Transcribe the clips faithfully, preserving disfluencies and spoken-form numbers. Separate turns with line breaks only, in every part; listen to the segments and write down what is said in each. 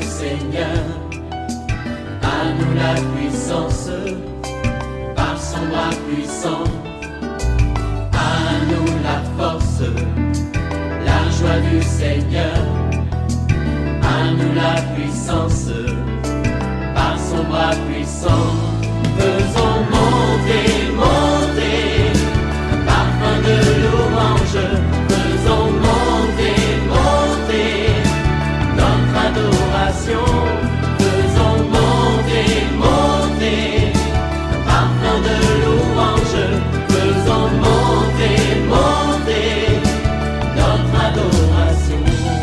Seigneur. À nous la puissance, par son bras puissant. À nous la force, la joie du Seigneur. À nous la puissance, par son bras puissant. Faisons monter, monter, un parfum de louange. Faisons monter, monter, notre adoration. Faisons monter, monter, un parfum de louange. Faisons monter, monter, notre adoration.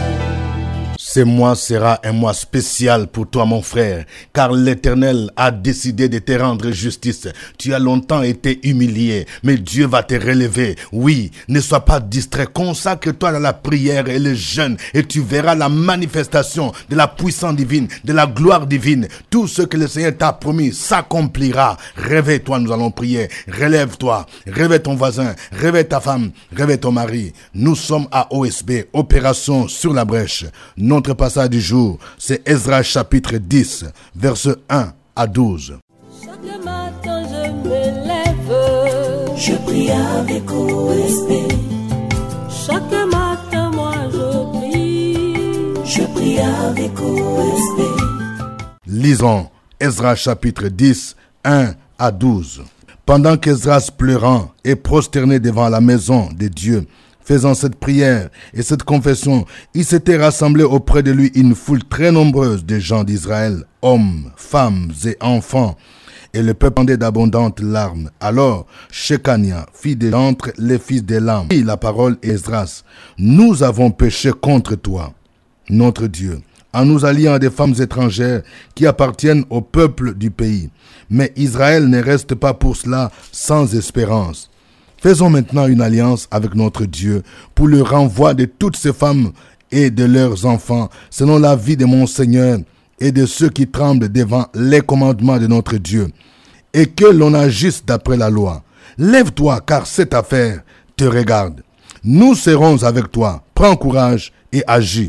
Ce mois sera un mois spécial pour toi, mon frère, car l'Éternel a décidé de te rendre justice. Tu as longtemps été humilié, mais Dieu va te relever. Oui, ne sois pas distrait, consacre-toi dans la prière et le jeûne, et tu verras la manifestation de la puissance divine, de la gloire divine. Tout ce que le Seigneur t'a promis s'accomplira. Réveille-toi, nous allons prier. Relève-toi, réveille ton voisin, réveille ta femme, réveille ton mari. Nous sommes à O S B, Opération sur la brèche. Notre passage du jour, c'est Ezra chapitre dix, versets un à douze.
Chaque matin je me lève,
je prie avec O S B.
Chaque matin moi je prie,
je prie avec O S B.
Lisons Ezra chapitre dix, un à douze. Pendant qu'Esdras pleurant et prosterné devant la maison de Dieu, faisant cette prière et cette confession, il s'était rassemblé auprès de lui une foule très nombreuse de gens d'Israël, hommes, femmes et enfants, et le peuple pendait d'abondantes larmes. Alors, Shekania, fille d'entre les fils d'Élam, dit la parole à Esdras: nous avons péché contre toi, notre Dieu, en nous alliant à des femmes étrangères qui appartiennent au peuple du pays. Mais Israël ne reste pas pour cela sans espérance. Faisons maintenant une alliance avec notre Dieu pour le renvoi de toutes ces femmes et de leurs enfants, selon la vie de mon Seigneur et de ceux qui tremblent devant les commandements de notre Dieu, et que l'on agisse d'après la loi. Lève-toi, car cette affaire te regarde. Nous serons avec toi. Prends courage et agis.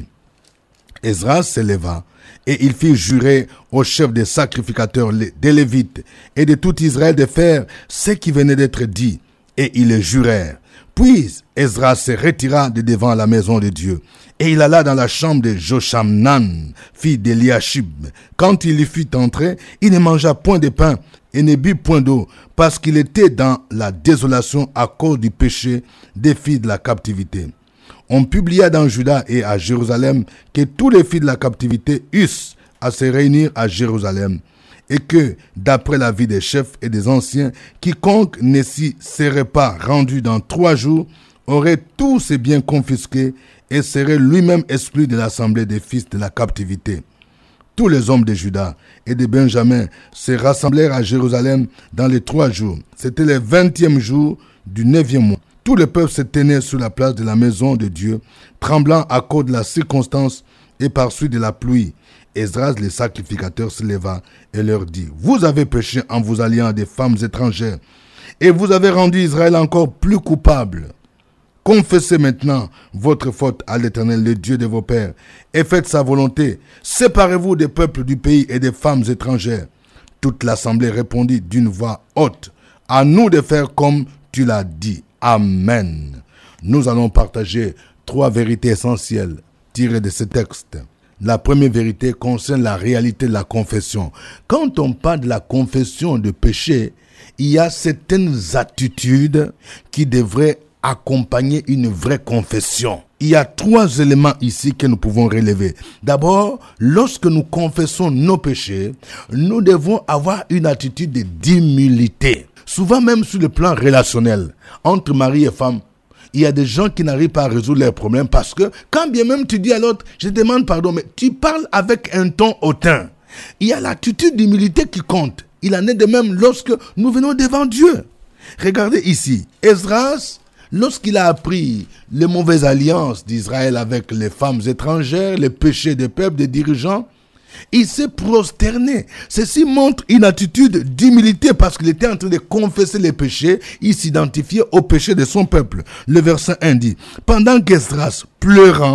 Esdras se leva et il fit jurer au chef des sacrificateurs, des Lévites et de tout Israël de faire ce qui venait d'être dit. Et ils le jurèrent. Puis Esdras se retira de devant la maison de Dieu. Et il alla dans la chambre de Joshamnan, fille d'Eliashib. Quand il y fut entré, il ne mangea point de pain et ne but point d'eau, parce qu'il était dans la désolation à cause du péché des filles de la captivité. On publia dans Juda et à Jérusalem que tous les filles de la captivité eussent à se réunir à Jérusalem, et que, d'après l'avis des chefs et des anciens, quiconque ne s'y serait pas rendu dans trois jours aurait tous ses biens confisqués et serait lui-même exclu de l'assemblée des fils de la captivité. Tous les hommes de Juda et de Benjamin se rassemblèrent à Jérusalem dans les trois jours. C'était le vingtième jour du neuvième mois. Tout le peuple se tenait sur la place de la maison de Dieu, tremblant à cause de la circonstance et par suite de la pluie. Esdras, le sacrificateur, se leva et leur dit: vous avez péché en vous alliant à des femmes étrangères, et vous avez rendu Israël encore plus coupable. Confessez maintenant votre faute à l'Éternel, le Dieu de vos pères, et faites sa volonté. Séparez-vous des peuples du pays et des femmes étrangères. Toute l'assemblée répondit d'une voix haute: à nous de faire comme tu l'as dit. Amen. Nous allons partager trois vérités essentielles tirées de ce texte. La première vérité concerne la réalité de la confession. Quand on parle de la confession de péché, il y a certaines attitudes qui devraient accompagner une vraie confession. Il y a trois éléments ici que nous pouvons relever. D'abord, lorsque nous confessons nos péchés, nous devons avoir une attitude d'humilité. Souvent même sur le plan relationnel, entre mari et femme, il y a des gens qui n'arrivent pas à résoudre leurs problèmes parce que quand bien même tu dis à l'autre: je demande pardon, mais tu parles avec un ton hautain. Il y a l'attitude d'humilité qui compte. Il en est de même lorsque nous venons devant Dieu. Regardez ici, Esdras, lorsqu'il a appris les mauvaises alliances d'Israël avec les femmes étrangères, les péchés des peuples, des dirigeants, il s'est prosterné. Ceci montre une attitude d'humilité parce qu'il était en train de confesser les péchés. Il s'identifiait aux péchés de son peuple. Le verset un dit: pendant qu'Esdras, pleurant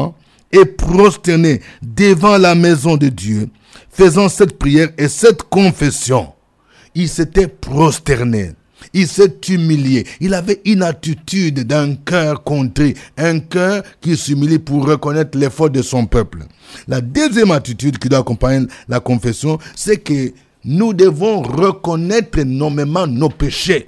et prosterné devant la maison de Dieu, faisant cette prière et cette confession. Il s'était prosterné. Il s'est humilié. Il avait une attitude d'un cœur contrit, un cœur qui s'humilie pour reconnaître l'effort de son peuple. La deuxième attitude qui doit accompagner la confession, c'est que nous devons reconnaître nommément nos péchés.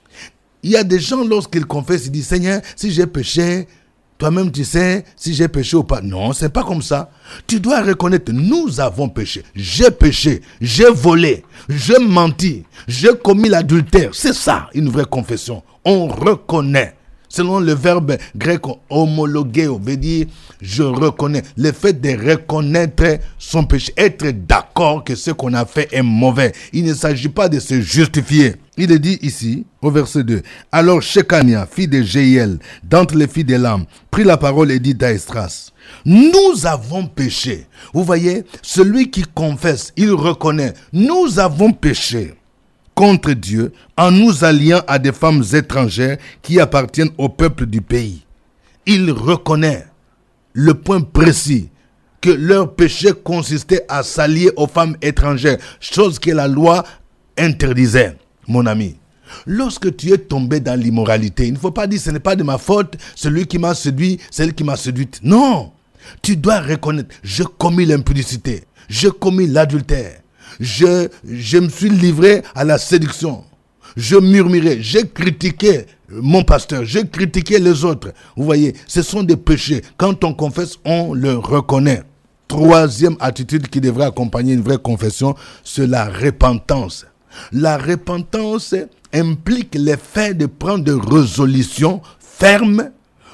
Il y a des gens, lorsqu'ils confessent, ils disent, Seigneur, si j'ai péché, toi-même tu sais si j'ai péché ou pas. Non, c'est pas comme ça. Tu dois reconnaître, nous avons péché. J'ai péché, j'ai volé, j'ai menti, j'ai commis l'adultère. C'est ça, une vraie confession. On reconnaît. Selon le verbe grec homologueo, veut dire je reconnais. Le fait de reconnaître son péché, être d'accord que ce qu'on a fait est mauvais. Il ne s'agit pas de se justifier. Il est dit ici, au verset deux, « Alors Shekania, fille de Jéhiel, d'entre les filles d'Élam, prit la parole et dit à Esdras, « Nous avons péché. » Vous voyez, celui qui confesse, il reconnaît, « Nous avons péché contre Dieu en nous alliant à des femmes étrangères qui appartiennent au peuple du pays. » Il reconnaît le point précis que leur péché consistait à s'allier aux femmes étrangères, chose que la loi interdisait. Mon ami, lorsque tu es tombé dans l'immoralité, il ne faut pas dire ce n'est pas de ma faute, celui qui m'a séduit, celle qui m'a séduite. Non, tu dois reconnaître, j'ai commis l'impudicité, j'ai commis l'adultère, je, je me suis livré à la séduction, je murmurais, j'ai critiqué mon pasteur, j'ai critiqué les autres. Vous voyez, ce sont des péchés. Quand on confesse, on le reconnaît. Troisième attitude qui devrait accompagner une vraie confession, c'est la repentance. La repentance implique le fait de prendre des résolutions fermes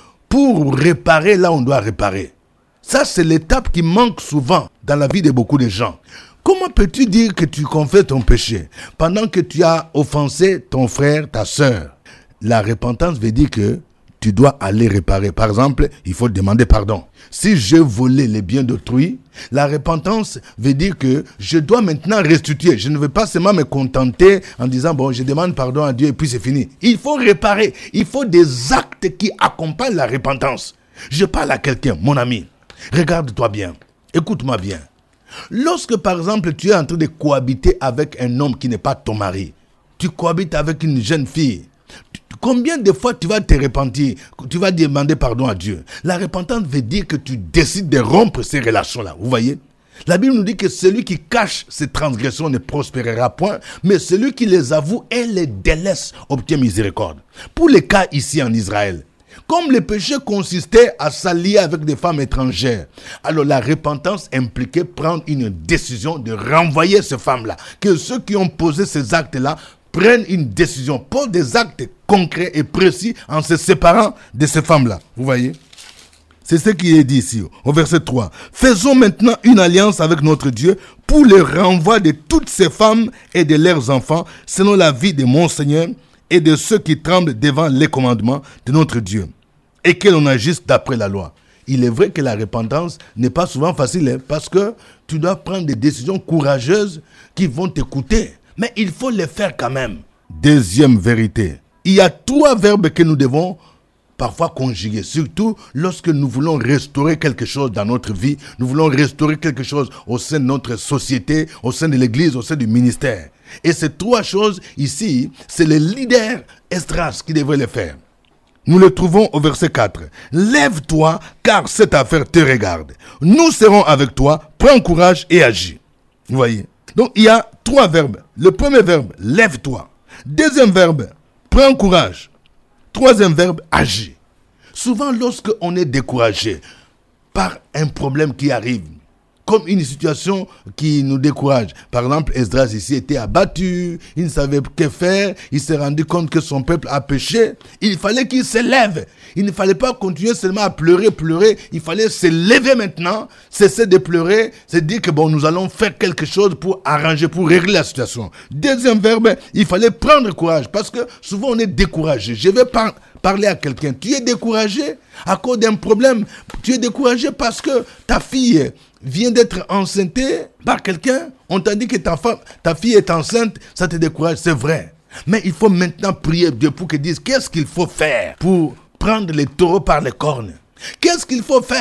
pour réparer là où on doit réparer. Ça, c'est l'étape qui manque souvent dans la vie de beaucoup de gens. Comment peux-tu dire que tu confesses ton péché pendant que tu as offensé ton frère, ta sœur? La repentance veut dire que tu dois aller réparer. Par exemple, il faut demander pardon. Si je volais les biens d'autrui, la repentance veut dire que je dois maintenant restituer. Je ne veux pas seulement me contenter en disant, bon, je demande pardon à Dieu et puis c'est fini. Il faut réparer. Il faut des actes qui accompagnent la repentance. Je parle à quelqu'un, mon ami. Regarde-toi bien. Écoute-moi bien. Lorsque, par exemple, tu es en train de cohabiter avec un homme qui n'est pas ton mari, tu cohabites avec une jeune fille, combien de fois tu vas te repentir, tu vas demander pardon à Dieu? La repentance veut dire que tu décides de rompre ces relations-là. Vous voyez? La Bible nous dit que celui qui cache ses transgressions ne prospérera point, mais celui qui les avoue et les délaisse obtient miséricorde. Pour les cas ici en Israël, comme le péché consistait à s'allier avec des femmes étrangères, alors la repentance impliquait prendre une décision de renvoyer ces femmes-là. Que ceux qui ont posé ces actes-là prennent une décision, posent des actes concrets et précis en se séparant de ces femmes-là. Vous voyez? C'est ce qui est dit ici, au verset trois. « Faisons maintenant une alliance avec notre Dieu pour le renvoi de toutes ces femmes et de leurs enfants, selon la vie de mon Seigneur et de ceux qui tremblent devant les commandements de notre Dieu, et que l'on agisse d'après la loi. » Il est vrai que la repentance n'est pas souvent facile, hein, parce que tu dois prendre des décisions courageuses qui vont t'écouter. Mais il faut les faire quand même. Deuxième vérité. Il y a trois verbes que nous devons parfois conjuguer. Surtout lorsque nous voulons restaurer quelque chose dans notre vie. Nous voulons restaurer quelque chose au sein de notre société, au sein de l'église, au sein du ministère. Et ces trois choses ici, c'est le leader Esdras qui devrait les faire. Nous le trouvons au verset quatre. « Lève-toi, car cette affaire te regarde. Nous serons avec toi. Prends courage et agis. » Vous voyez? Donc, il y a trois verbes. Le premier verbe, lève-toi. Deuxième verbe, prends courage. Troisième verbe, agis. Souvent, lorsque on est découragé par un problème qui arrive, comme une situation qui nous décourage. Par exemple, Esdras ici était abattu, il ne savait que faire, il s'est rendu compte que son peuple a péché. Il fallait qu'il se lève. Il ne fallait pas continuer seulement à pleurer, pleurer. Il fallait se lever maintenant, cesser de pleurer, se dire que bon, nous allons faire quelque chose pour arranger, pour régler la situation. Deuxième verbe, il fallait prendre courage, parce que souvent on est découragé. Je vais par- parler à quelqu'un. Tu es découragé à cause d'un problème. Tu es découragé parce que ta fille vient d'être enceinte par quelqu'un. On t'a dit que ta, femme, ta fille est enceinte, ça te décourage, c'est vrai. Mais il faut maintenant prier Dieu pour qu'il dise qu'est-ce qu'il faut faire pour prendre les taureaux par les cornes. Qu'est-ce qu'il faut faire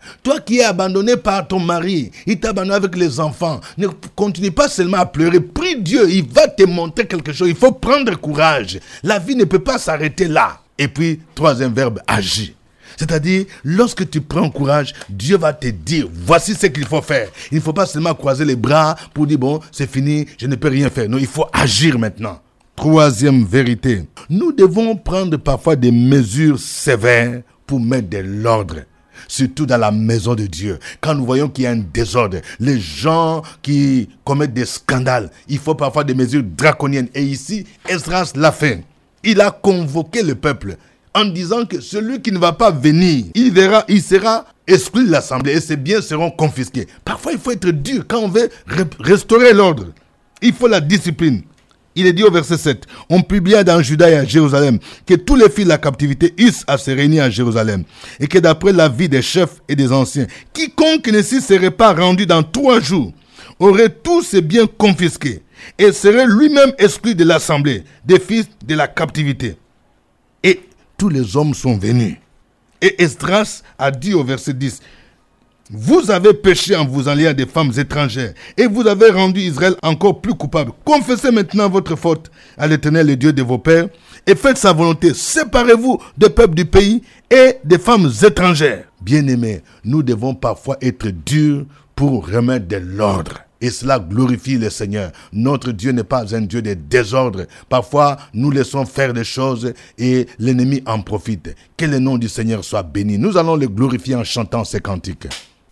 Toi qui es abandonné par ton mari, il t'a abandonné avec les enfants, ne continue pas seulement à pleurer. Prie Dieu, il va te montrer quelque chose. Il faut prendre courage. La vie ne peut pas s'arrêter là. Et puis, troisième verbe, agir. C'est-à-dire, lorsque tu prends courage, Dieu va te dire, voici ce qu'il faut faire. Il ne faut pas seulement croiser les bras pour dire, bon, c'est fini, je ne peux rien faire. Non, il faut agir maintenant. Troisième vérité, nous devons prendre parfois des mesures sévères pour mettre de l'ordre. Surtout dans la maison de Dieu. Quand nous voyons qu'il y a un désordre, les gens qui commettent des scandales, il faut parfois des mesures draconiennes. Et ici, Esdras l'a fait. Il a convoqué le peuple en disant que celui qui ne va pas venir, il verra, il sera exclu de l'assemblée et ses biens seront confisqués. Parfois, il faut être dur quand on veut restaurer l'ordre. Il faut la discipline. Il est dit au verset sept, on publia dans Juda et à Jérusalem que tous les fils de la captivité eussent à se réunir à Jérusalem et que d'après l'avis des chefs et des anciens, quiconque ne s'y serait pas rendu dans trois jours aurait tous ses biens confisqués et serait lui-même exclu de l'assemblée des fils de la captivité. Et tous les hommes sont venus. Et Esdras a dit au verset dix, vous avez péché en vous alliant à des femmes étrangères et vous avez rendu Israël encore plus coupable. Confessez maintenant votre faute à l'Éternel, le Dieu de vos pères, et faites sa volonté. Séparez-vous des peuples du pays et des femmes étrangères. Bien-aimés, nous devons parfois être durs pour remettre de l'ordre. Et cela glorifie le Seigneur. Notre Dieu n'est pas un Dieu de désordre. Parfois, nous laissons faire des choses et l'ennemi en profite. Que le nom du Seigneur soit béni. Nous allons le glorifier en chantant ces cantiques.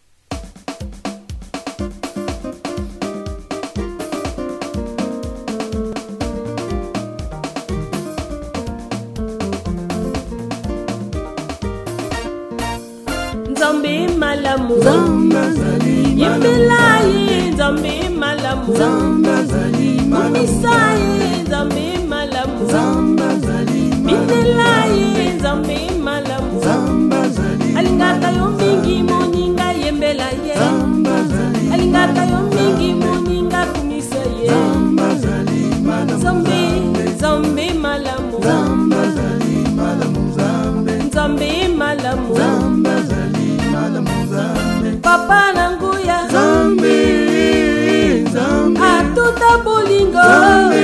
Nzambe malamu
Zamba zali
Yembelai Nzambe malamu
Zamba zali
Mumisai Nzambe malamu
Zamba zali
Bindelai Nzambe malamu
Zamba zali
Alingata yo mingi moninga yembelai
Zamba zali
Alingata yo mingi moninga kumisai
Zamba zali
Nzambe Nzambe malamu
Zamba zali malamu Zambe
Nzambe malamu
Zamba zali malamu Zambe
Papa nanguya
Zambe Zambe
Atuta bolingo
Zambe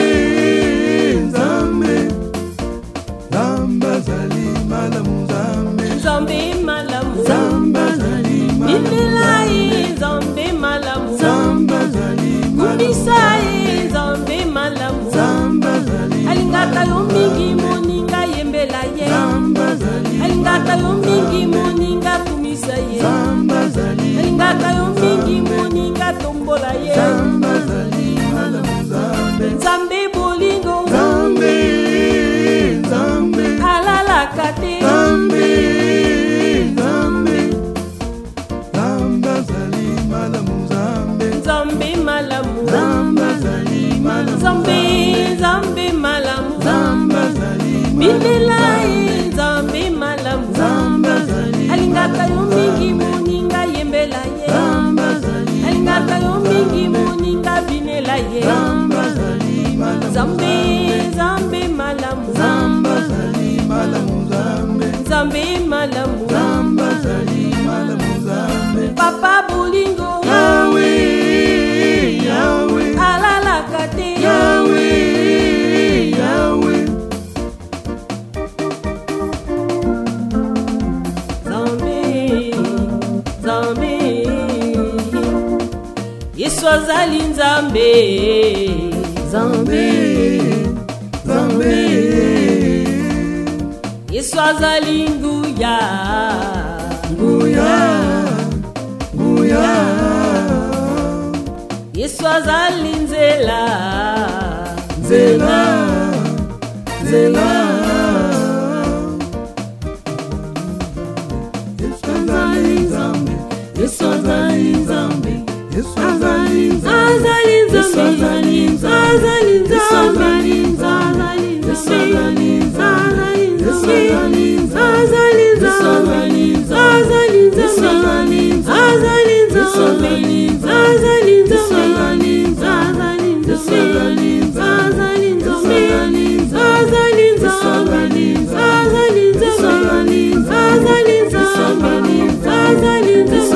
Zambe Zamba zali malamu Zambe
Nzambe malamu
Zamba zali malamu
Bindelai Nzambe malamu
Zamba zali
Kumisai Nzambe malamu
Zamba zali
Alingata yo mingi moninga yembela ye
Zamba zali
Alingata yo mingi moninga kumisa ye
Zamba zali
Alingata yo mingi moninga tombola ye
Zamba zali malamu Zambe
Nzambe bolingo
Zambe Zambe
Alala kate
Zambe Zambe Zamba zali malamu Zambe
Nzambe malamu
Zamba zali malamu
Nzambe Nzambe malamu
Zamba zali
Bindelai Nzambe malamu
Zamba zali
Alingata yo mingi moninga yembela ye
Zamba zali
Alingata yo mingi moninga binela ye
Zamba zali malamu
Nzambe Nzambe malamu
Zamba zali malamu Zambe
Nzambe malamu
Zamba zali malamu Zambe
Papa bolingo
Yahweh Yahweh
Alala kate
Yahweh Yahweh
Nzambe Nzambe Yesu azali Nzambe
Zambe Zambe
Yesu azali nguya
Nguya Nguya
Yesu azali nzela
Zela Zela Yesu azali Zambe Yesu azali Zambe Yesu azali
Azali Nzambe
Azali
Azali Nzambe
Azali
Azali
Nzambe
Nzambe Azali Nzambe
Azali
Azali Nzambe Azali Nzambe Azali Nzambe Azali Nzambe Azali Nzambe Azali Nzambe Azali Nzambe Azali Nzambe Azali Nzambe Azali Nzambe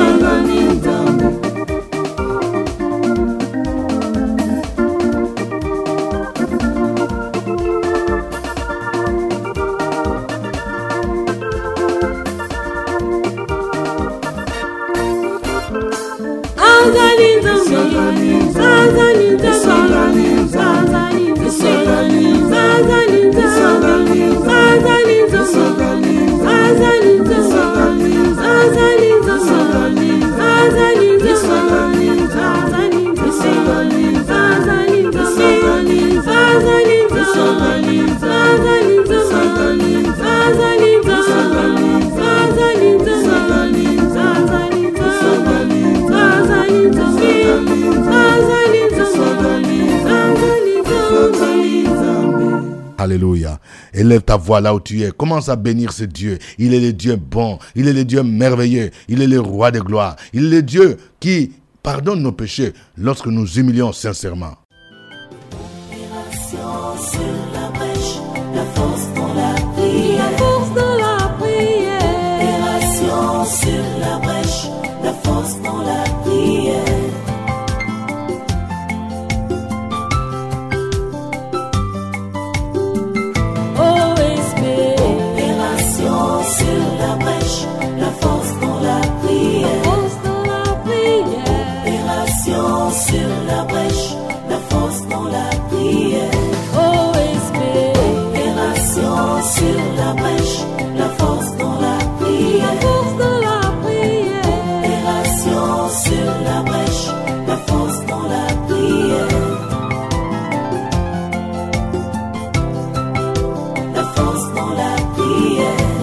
Alléluia. Élève ta voix là où tu es. Commence à bénir ce Dieu. Il est le Dieu bon. Il est le Dieu merveilleux. Il est le roi de gloire. Il est le Dieu qui pardonne nos péchés lorsque nous humilions sincèrement.
Opération sur la brèche, la force dans la prière. La force dans la prière. Opération sur la brèche, la force dans la prière. Sur la brèche, la force dans la prière. O S B, opération sur la brèche, la force dans la prière. La force dans la prière. Opération sur la brèche, la force dans la prière. La force dans la prière.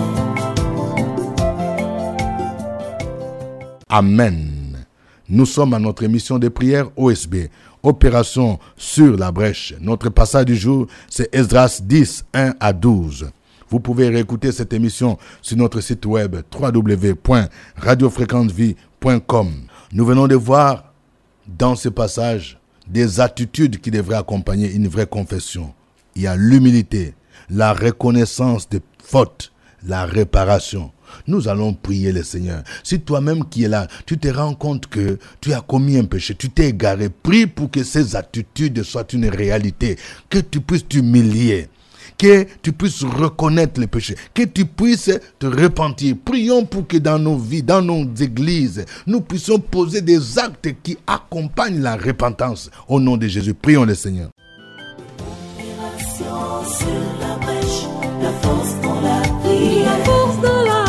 Amen. Nous sommes à notre émission de prière O S B, Opération sur la brèche. Notre passage du jour, c'est Esdras dix, un à douze. Vous pouvez réécouter cette émission sur notre site web w w w point radio fréquence vie point com. Nous venons de voir dans ce passage des attitudes qui devraient accompagner une vraie confession. Il y a l'humilité, la reconnaissance des fautes, la réparation. Nous allons prier le Seigneur. Si toi-même qui es là, tu te rends compte que tu as commis un péché, tu t'es égaré, prie pour que ces attitudes soient une réalité, que tu puisses t'humilier, que tu puisses reconnaître les péchés, que tu puisses te repentir. Prions pour que dans nos vies, dans nos églises, nous puissions poser des actes qui accompagnent la repentance. Au nom de Jésus, prions le Seigneur.
Opération sur la brèche, la force dans la prière. La force dans la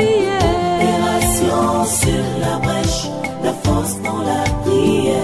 sur la brèche, la force dans la prière.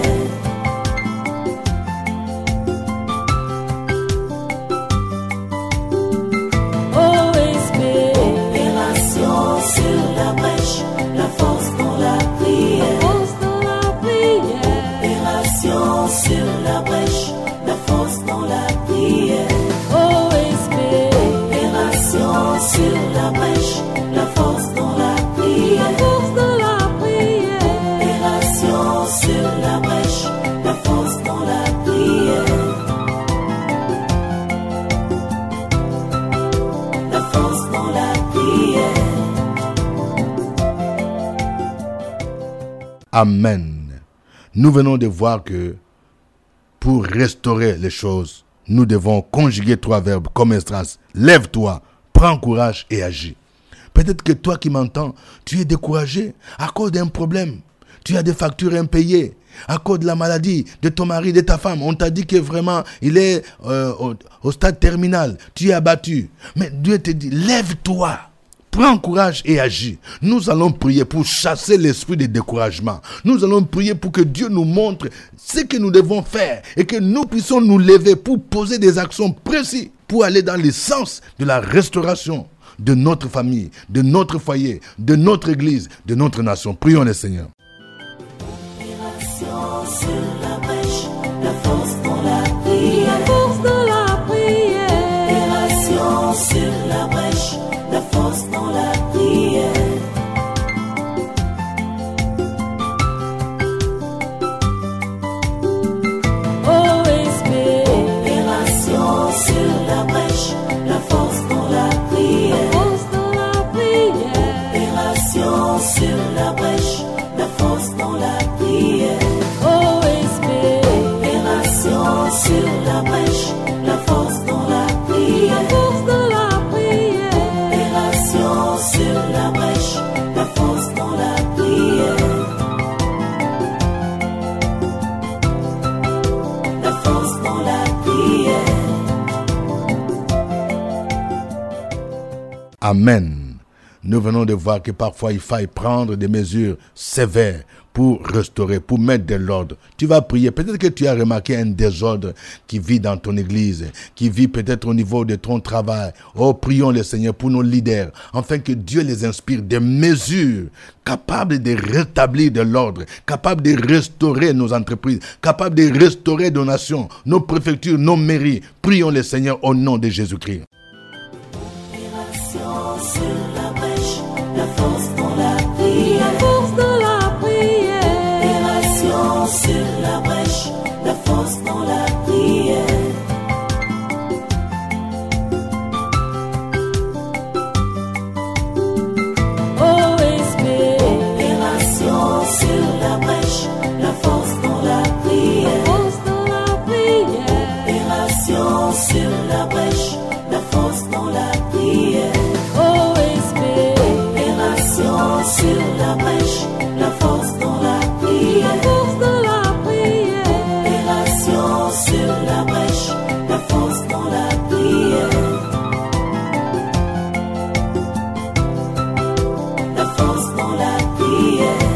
O S B, opération sur la brèche, la force dans la prière. La force dans la prière. Opération sur la brèche, la force dans la prière. O S B, opération sur la brèche, la force dans la prière. La force dans la prière. Opération sur la brèche, la force dans la prière. La force dans la prière.
Amen. Nous venons de voir que pour restaurer les choses, nous devons conjuguer trois verbes comme Esdras. Lève-toi, prends courage et agis. Peut-être que toi qui m'entends, tu es découragé à cause d'un problème. Tu as des factures impayées à cause de la maladie de ton mari, de ta femme. On t'a dit que vraiment, il est euh, au, au stade terminal. Tu es abattu. Mais Dieu te dit, lève-toi. Prends courage et agis. Nous allons prier pour chasser l'esprit de découragement. Nous allons prier pour que Dieu nous montre ce que nous devons faire et que nous puissions nous lever pour poser des actions précises pour aller dans le sens de la restauration de notre famille, de notre foyer, de notre église, de notre nation. Prions le Seigneur.
Opération sur la brèche, la force dans la prière. La force dans la prière. Opération sur la brèche, la force dans la prière. O S B, opération sur la brèche, la force dans la prière. La force dans la prière. Opération sur la brèche, la
Amen. Nous venons de voir que parfois il faille prendre des mesures sévères pour restaurer, pour mettre de l'ordre. Tu vas prier. Peut-être que tu as remarqué un désordre qui vit dans ton église, qui vit peut-être au niveau de ton travail. Oh, prions le Seigneur pour nos leaders, afin que Dieu les inspire des mesures capables de rétablir de l'ordre, capables de restaurer nos entreprises, capables de restaurer nos nations, nos préfectures, nos mairies. Prions le Seigneur au nom de Jésus-Christ.
Sur la brèche, la force dans la prière.
La force dans la prière.
Opération sur la brèche, la force dans la prière.
O S P.
Opération sur la brèche, la force dans la prière.
La force dans la prière.
Opération sur la brèche, la force dans la prière.
O S P.
Opération sur la brèche, la force dans la prière.
La force dans la prière.
Opération sur la brèche, la force dans la prière. La force dans la prière.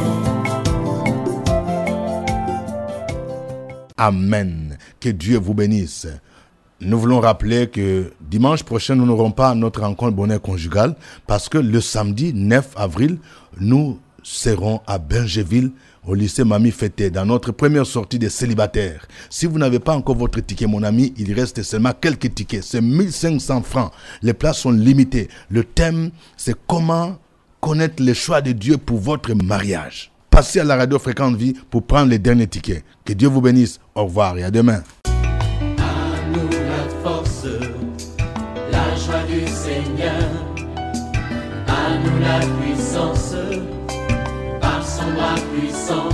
Amen. Que Dieu vous bénisse. Nous voulons rappeler que dimanche prochain, nous n'aurons pas notre rencontre bonheur conjugal parce que le samedi neuf avril, nous serons à Bergerville, au lycée Mamie Fété, dans notre première sortie des célibataires. Si vous n'avez pas encore votre ticket, mon ami, il reste seulement quelques tickets. C'est mille cinq cents francs. Les places sont limitées. Le thème, c'est comment connaître les choix de Dieu pour votre mariage. Passez à la radio Fréquente Vie pour prendre les derniers tickets. Que Dieu vous bénisse. Au revoir et à demain.
À nous la force, la joie du Seigneur. À nous la puissance, par son bras puissant.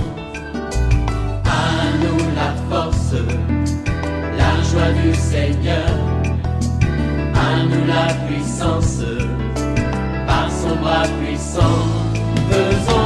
À nous la force, la joie du Seigneur. À nous la puissance, par son bras puissant. Faisons